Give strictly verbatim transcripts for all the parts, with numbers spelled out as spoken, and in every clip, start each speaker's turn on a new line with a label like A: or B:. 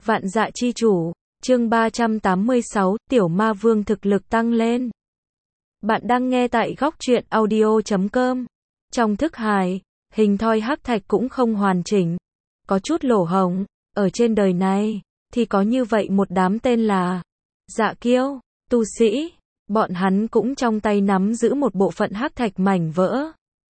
A: Vạn Dạ Chi Chủ, chương ba trăm tám mươi sáu, Tiểu Ma Vương thực lực tăng lên. Bạn đang nghe tại góc truyện audio chấm com. Trong thức hài, hình thoi hắc thạch cũng không hoàn chỉnh, có chút lỗ hổng. Ở trên đời này, thì có như vậy một đám tên là Dạ Kiêu, tu sĩ, bọn hắn cũng trong tay nắm giữ một bộ phận hắc thạch mảnh vỡ.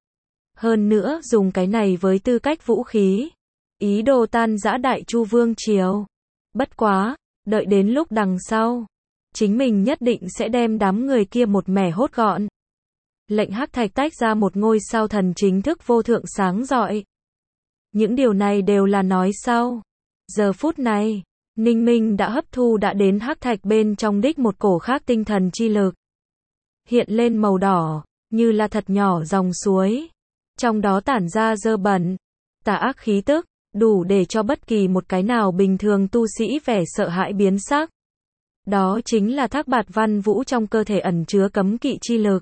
A: Hơn nữa dùng cái này với tư cách vũ khí, ý đồ tan rã Đại Chu Vương Triều. Bất quá, đợi đến lúc đằng sau, chính mình nhất định sẽ đem đám người kia một mẻ hốt gọn. Lệnh hắc thạch tách ra một ngôi sao thần chính thức vô thượng sáng rọi. Những điều này đều là nói sau. Giờ phút này, Ninh Minh đã hấp thu đã đến hắc thạch bên trong đích một cổ khác tinh thần chi lực. Hiện lên màu đỏ, như là thật nhỏ dòng suối. Trong đó tản ra dơ bẩn, tà ác khí tức, đủ để cho bất kỳ một cái nào bình thường tu sĩ vẻ sợ hãi biến sắc. Đó chính là Thác Bạt Văn Vũ trong cơ thể ẩn chứa cấm kỵ chi lực.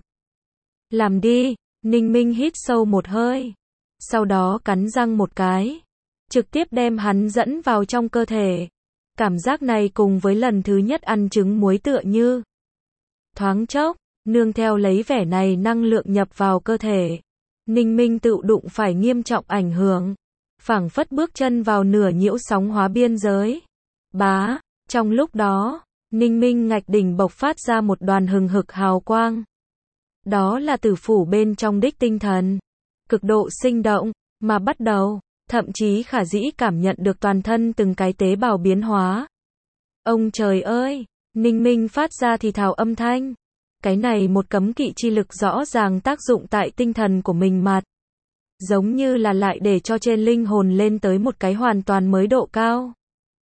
A: Làm đi, Ninh Minh hít sâu một hơi. Sau đó cắn răng một cái. Trực tiếp đem hắn dẫn vào trong cơ thể. Cảm giác này cùng với lần thứ nhất ăn trứng muối tựa như. Thoáng chốc, nương theo lấy vẻ này năng lượng nhập vào cơ thể. Ninh Minh tự đụng phải nghiêm trọng ảnh hưởng. Phảng phất bước chân vào nửa nhiễu sóng hóa biên giới. Bá, trong lúc đó, Ninh Minh ngạch đỉnh bộc phát ra một đoàn hừng hực hào quang. Đó là tử phủ bên trong đích tinh thần. Cực độ sinh động, mà bắt đầu, thậm chí khả dĩ cảm nhận được toàn thân từng cái tế bào biến hóa. Ông trời ơi, Ninh Minh phát ra thì thào âm thanh. Cái này một cấm kỵ chi lực rõ ràng tác dụng tại tinh thần của mình mặt. Giống như là lại để cho trên linh hồn lên tới một cái hoàn toàn mới độ cao.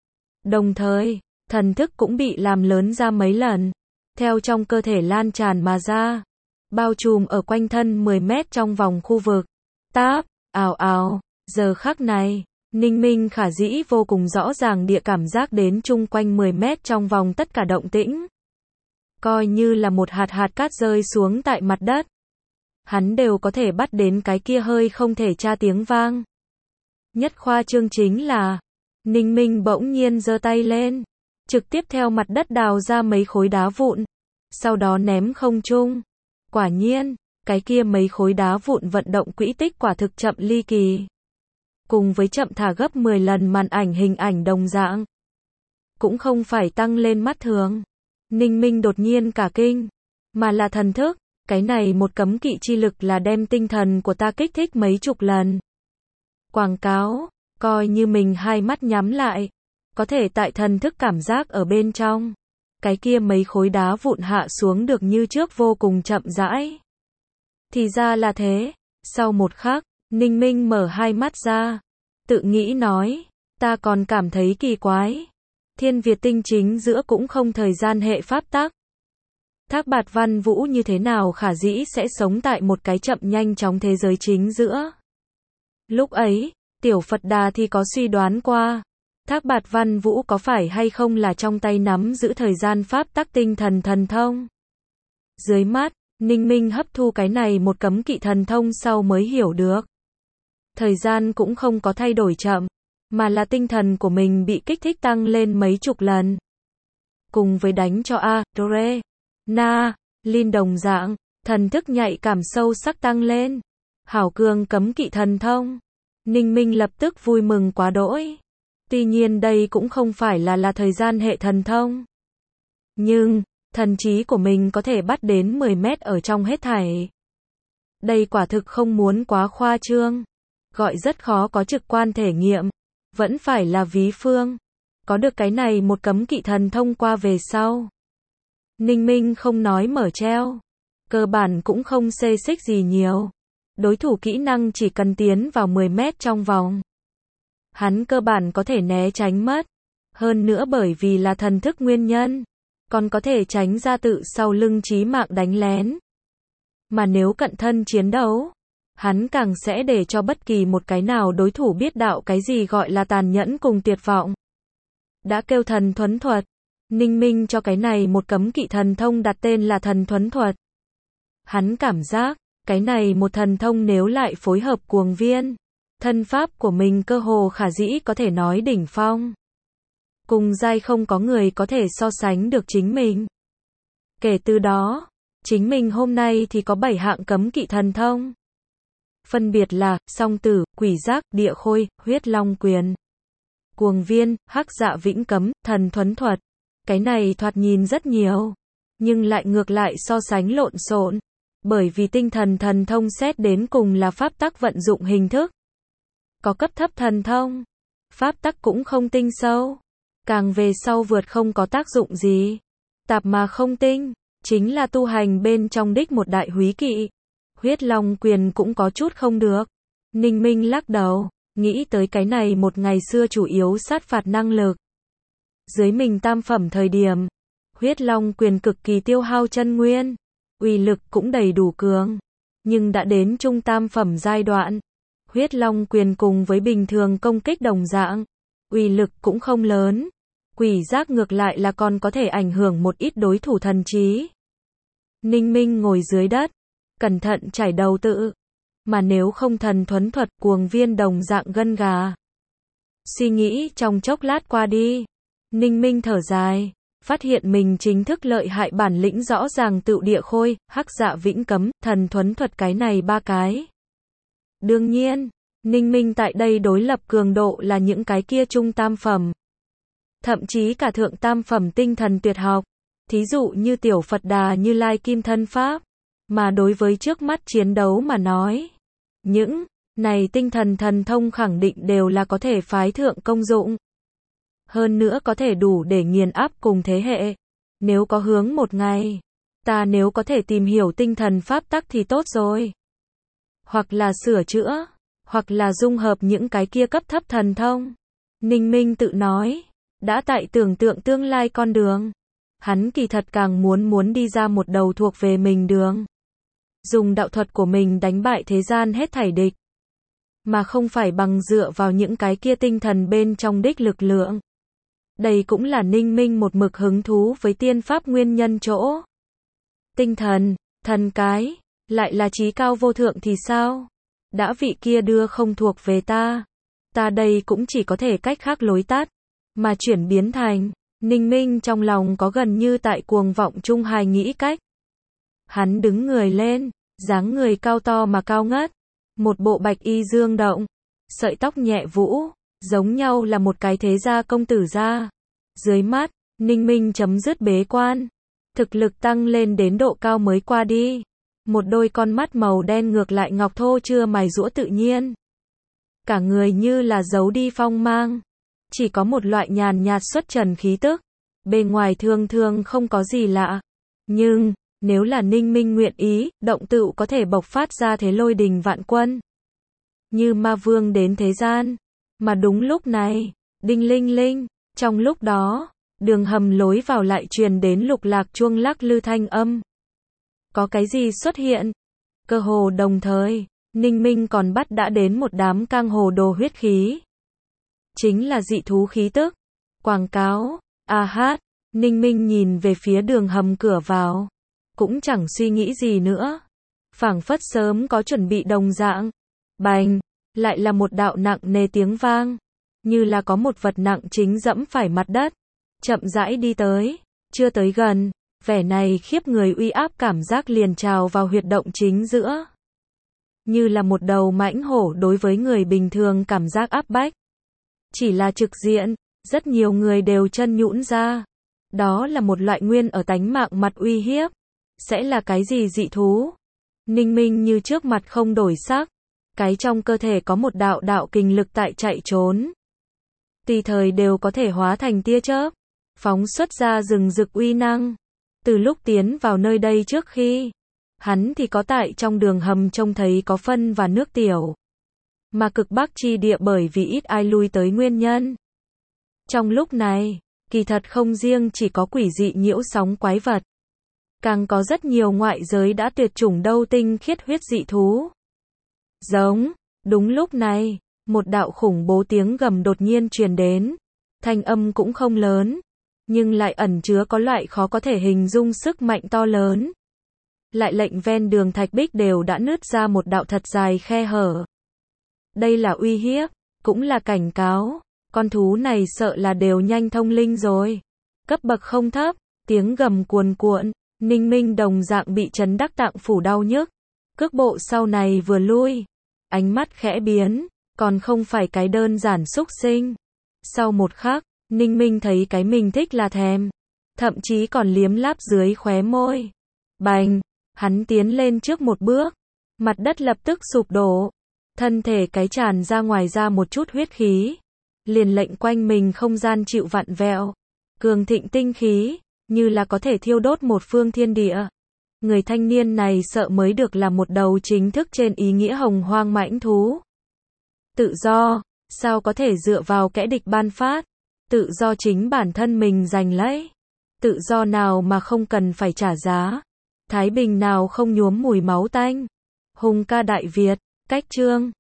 A: Đồng thời, thần thức cũng bị làm lớn ra mấy lần. Theo trong cơ thể lan tràn mà ra. Bao trùm ở quanh thân mười mét trong vòng khu vực. Táp, ào ào, giờ khắc này, Ninh Minh khả dĩ vô cùng rõ ràng địa cảm giác đến chung quanh mười mét trong vòng tất cả động tĩnh. Coi như là một hạt hạt cát rơi xuống tại mặt đất. Hắn đều có thể bắt đến cái kia hơi không thể tra tiếng vang. Nhất khoa trương chính là, Ninh Minh bỗng nhiên giơ tay lên, trực tiếp theo mặt đất đào ra mấy khối đá vụn, sau đó ném không trung. Quả nhiên, cái kia mấy khối đá vụn vận động quỹ tích quả thực chậm ly kỳ. Cùng với chậm thả gấp mười lần màn ảnh hình ảnh đồng dạng. Cũng không phải tăng lên mắt thường. Ninh Minh đột nhiên cả kinh, mà là thần thức. Cái này một cấm kỵ chi lực là đem tinh thần của ta kích thích mấy chục lần. Quảng cáo, coi như mình hai mắt nhắm lại, có thể tại thần thức cảm giác ở bên trong. Cái kia mấy khối đá vụn hạ xuống được như trước vô cùng chậm rãi. Thì ra là thế, sau một khắc, Ninh Minh mở hai mắt ra, tự nghĩ nói, ta còn cảm thấy kỳ quái. Thiên Việt tinh chính giữa cũng không thời gian hệ pháp tắc. Thác Bạt Văn Vũ như thế nào khả dĩ sẽ sống tại một cái chậm nhanh chóng thế giới chính giữa. Lúc ấy, Tiểu Phật Đà thì có suy đoán qua, Thác Bạt Văn Vũ có phải hay không là trong tay nắm giữ thời gian pháp tắc tinh thần thần thông. Dưới mắt, Ninh Minh hấp thu cái này một cấm kỵ thần thông sau mới hiểu được. Thời gian cũng không có thay đổi chậm, mà là tinh thần của mình bị kích thích tăng lên mấy chục lần. Cùng với đánh cho A, Dore, Na, Linh đồng dạng, thần thức nhạy cảm sâu sắc tăng lên. Hảo cường cấm kỵ thần thông. Ninh Minh lập tức vui mừng quá đỗi. Tuy nhiên đây cũng không phải là là thời gian hệ thần thông. Nhưng, thần trí của mình có thể bắt đến mười mét ở trong hết thảy. Đây quả thực không muốn quá khoa trương. Gọi rất khó có trực quan thể nghiệm. Vẫn phải là ví phương. Có được cái này một cấm kỵ thần thông qua về sau. Ninh Minh không nói mở treo. Cơ bản cũng không xê xích gì nhiều. Đối thủ kỹ năng chỉ cần tiến vào mười mét trong vòng. Hắn cơ bản có thể né tránh mất. Hơn nữa bởi vì là thần thức nguyên nhân. Còn có thể tránh ra tự sau lưng chí mạng đánh lén. Mà nếu cận thân chiến đấu, hắn càng sẽ để cho bất kỳ một cái nào đối thủ biết đạo cái gì gọi là tàn nhẫn cùng tuyệt vọng. Đã kêu thần thuấn thuật. Ninh Minh cho cái này một cấm kỵ thần thông đặt tên là thần thuấn thuật. Hắn cảm giác, cái này một thần thông nếu lại phối hợp cuồng viên, thân pháp của mình cơ hồ khả dĩ có thể nói đỉnh phong. Cùng giai không có người có thể so sánh được chính mình. Kể từ đó, chính mình hôm nay thì có bảy hạng cấm kỵ thần thông. Phân biệt là, song tử, quỷ giác, địa khôi, huyết long quyền, cuồng viên, hắc dạ vĩnh cấm, thần thuấn thuật. Cái này thoạt nhìn rất nhiều, nhưng lại ngược lại so sánh lộn xộn. Bởi vì tinh thần thần thông xét đến cùng là pháp tắc vận dụng hình thức. Có cấp thấp thần thông, pháp tắc cũng không tinh sâu. Càng về sau vượt không có tác dụng gì. Tạp mà không tinh, chính là tu hành bên trong đích một đại húy kỵ. Huyết long quyền cũng có chút không được. Ninh Minh lắc đầu, nghĩ tới cái này một ngày xưa chủ yếu sát phạt năng lực. Dưới mình tam phẩm thời điểm, huyết long quyền cực kỳ tiêu hao chân nguyên, uy lực cũng đầy đủ cường. Nhưng đã đến trung tam phẩm giai đoạn, huyết long quyền cùng với bình thường công kích đồng dạng, uy lực cũng không lớn. Quỷ giác ngược lại là còn có thể ảnh hưởng một ít đối thủ thần trí. Ninh Minh ngồi dưới đất, cẩn thận trải đầu tự. Mà nếu không thần thuấn thuật cuồng viên đồng dạng gân gà. Suy nghĩ trong chốc lát qua đi. Ninh Minh thở dài, phát hiện mình chính thức lợi hại bản lĩnh rõ ràng tự địa khôi, hắc dạ vĩnh cấm, thần thuấn thuật cái này ba cái. Đương nhiên, Ninh Minh tại đây đối lập cường độ là những cái kia trung tam phẩm. Thậm chí cả thượng tam phẩm tinh thần tuyệt học. Thí dụ như tiểu Phật Đà Như Lai Kim Thân Pháp. Mà đối với trước mắt chiến đấu mà nói, những này tinh thần thần thông khẳng định đều là có thể phái thượng công dụng. Hơn nữa có thể đủ để nghiền áp cùng thế hệ. Nếu có hướng một ngày, ta nếu có thể tìm hiểu tinh thần pháp tắc thì tốt rồi. Hoặc là sửa chữa, hoặc là dung hợp những cái kia cấp thấp thần thông. Ninh Minh tự nói, đã tại tưởng tượng tương lai con đường. Hắn kỳ thật càng muốn muốn đi ra một đầu thuộc về mình đường. Dùng đạo thuật của mình đánh bại thế gian hết thảy địch. Mà không phải bằng dựa vào những cái kia tinh thần bên trong đích lực lượng. Đây cũng là Ninh Minh một mực hứng thú với tiên pháp nguyên nhân chỗ. Tinh thần, thần cái, lại là trí cao vô thượng thì sao? Đã vị kia đưa không thuộc về ta. Ta đây cũng chỉ có thể cách khác lối tắt. Mà chuyển biến thành, Ninh Minh trong lòng có gần như tại cuồng vọng trung hài nghĩ cách. Hắn đứng người lên, dáng người cao to mà cao ngất. Một bộ bạch y dương động, sợi tóc nhẹ vũ, giống nhau là một cái thế gia công tử gia. Dưới mắt, Ninh Minh chấm dứt bế quan. Thực lực tăng lên đến độ cao mới qua đi. Một đôi con mắt màu đen ngược lại ngọc thô chưa mài giũa tự nhiên. Cả người như là giấu đi phong mang. Chỉ có một loại nhàn nhạt xuất trần khí tức. Bên ngoài thường thường không có gì lạ. Nhưng, nếu là Ninh Minh nguyện ý, động tựu có thể bộc phát ra thế lôi đình vạn quân. Như ma vương đến thế gian. Mà đúng lúc này, đinh linh linh, trong lúc đó, đường hầm lối vào lại truyền đến lục lạc chuông lắc lư thanh âm. Có cái gì xuất hiện? Cơ hồ đồng thời, Ninh Minh còn bắt đã đến một đám cang hồ đồ huyết khí. Chính là dị thú khí tức. Quảng cáo, a hát, Ninh Minh nhìn về phía đường hầm cửa vào. Cũng chẳng suy nghĩ gì nữa. Phảng phất sớm có chuẩn bị đồng dạng. Bành, lại là một đạo nặng nề tiếng vang. Như là có một vật nặng chính dẫm phải mặt đất. Chậm rãi đi tới. Chưa tới gần. Vẻ này khiếp người uy áp cảm giác liền trào vào huyệt động chính giữa. Như là một đầu mãnh hổ đối với người bình thường cảm giác áp bách. Chỉ là trực diện, rất nhiều người đều chân nhũn ra. Đó là một loại nguyên ở tánh mạng mặt uy hiếp. Sẽ là cái gì dị thú? Ninh Minh như trước mặt không đổi sắc. Cái trong cơ thể có một đạo đạo kình lực tại chạy trốn. Tùy thời đều có thể hóa thành tia chớp. Phóng xuất ra rừng rực uy năng. Từ lúc tiến vào nơi đây trước khi, hắn thì có tại trong đường hầm trông thấy có phân và nước tiểu. Mà cực bắc chi địa bởi vì ít ai lui tới nguyên nhân. Trong lúc này, kỳ thật không riêng chỉ có quỷ dị nhiễu sóng quái vật. Càng có rất nhiều ngoại giới đã tuyệt chủng đâu tinh khiết huyết dị thú. Giống, đúng lúc này, một đạo khủng bố tiếng gầm đột nhiên truyền đến. Thanh âm cũng không lớn, nhưng lại ẩn chứa có loại khó có thể hình dung sức mạnh to lớn. Lại lệnh ven đường thạch bích đều đã nứt ra một đạo thật dài khe hở. Đây là uy hiếp, cũng là cảnh cáo. Con thú này sợ là đều nhanh thông linh rồi. Cấp bậc không thấp, tiếng gầm cuồn cuộn, Ninh Minh đồng dạng bị chấn đắc tạng phủ đau nhức. Cước bộ sau này vừa lui, ánh mắt khẽ biến, còn không phải cái đơn giản xúc sinh. Sau một khắc, Ninh Minh thấy cái mình thích là thèm, thậm chí còn liếm láp dưới khóe môi. Bành, hắn tiến lên trước một bước, mặt đất lập tức sụp đổ, thân thể cái tràn ra ngoài ra một chút huyết khí, liền lệnh quanh mình không gian chịu vặn vẹo, cường thịnh tinh khí, như là có thể thiêu đốt một phương thiên địa. Người thanh niên này sợ mới được là một đầu chính thức trên ý nghĩa hồng hoang mãnh thú. Tự do, sao có thể dựa vào kẻ địch ban phát? Tự do chính bản thân mình giành lấy. Tự do nào mà không cần phải trả giá? Thái bình nào không nhuốm mùi máu tanh? Hùng ca Đại Việt, cách chương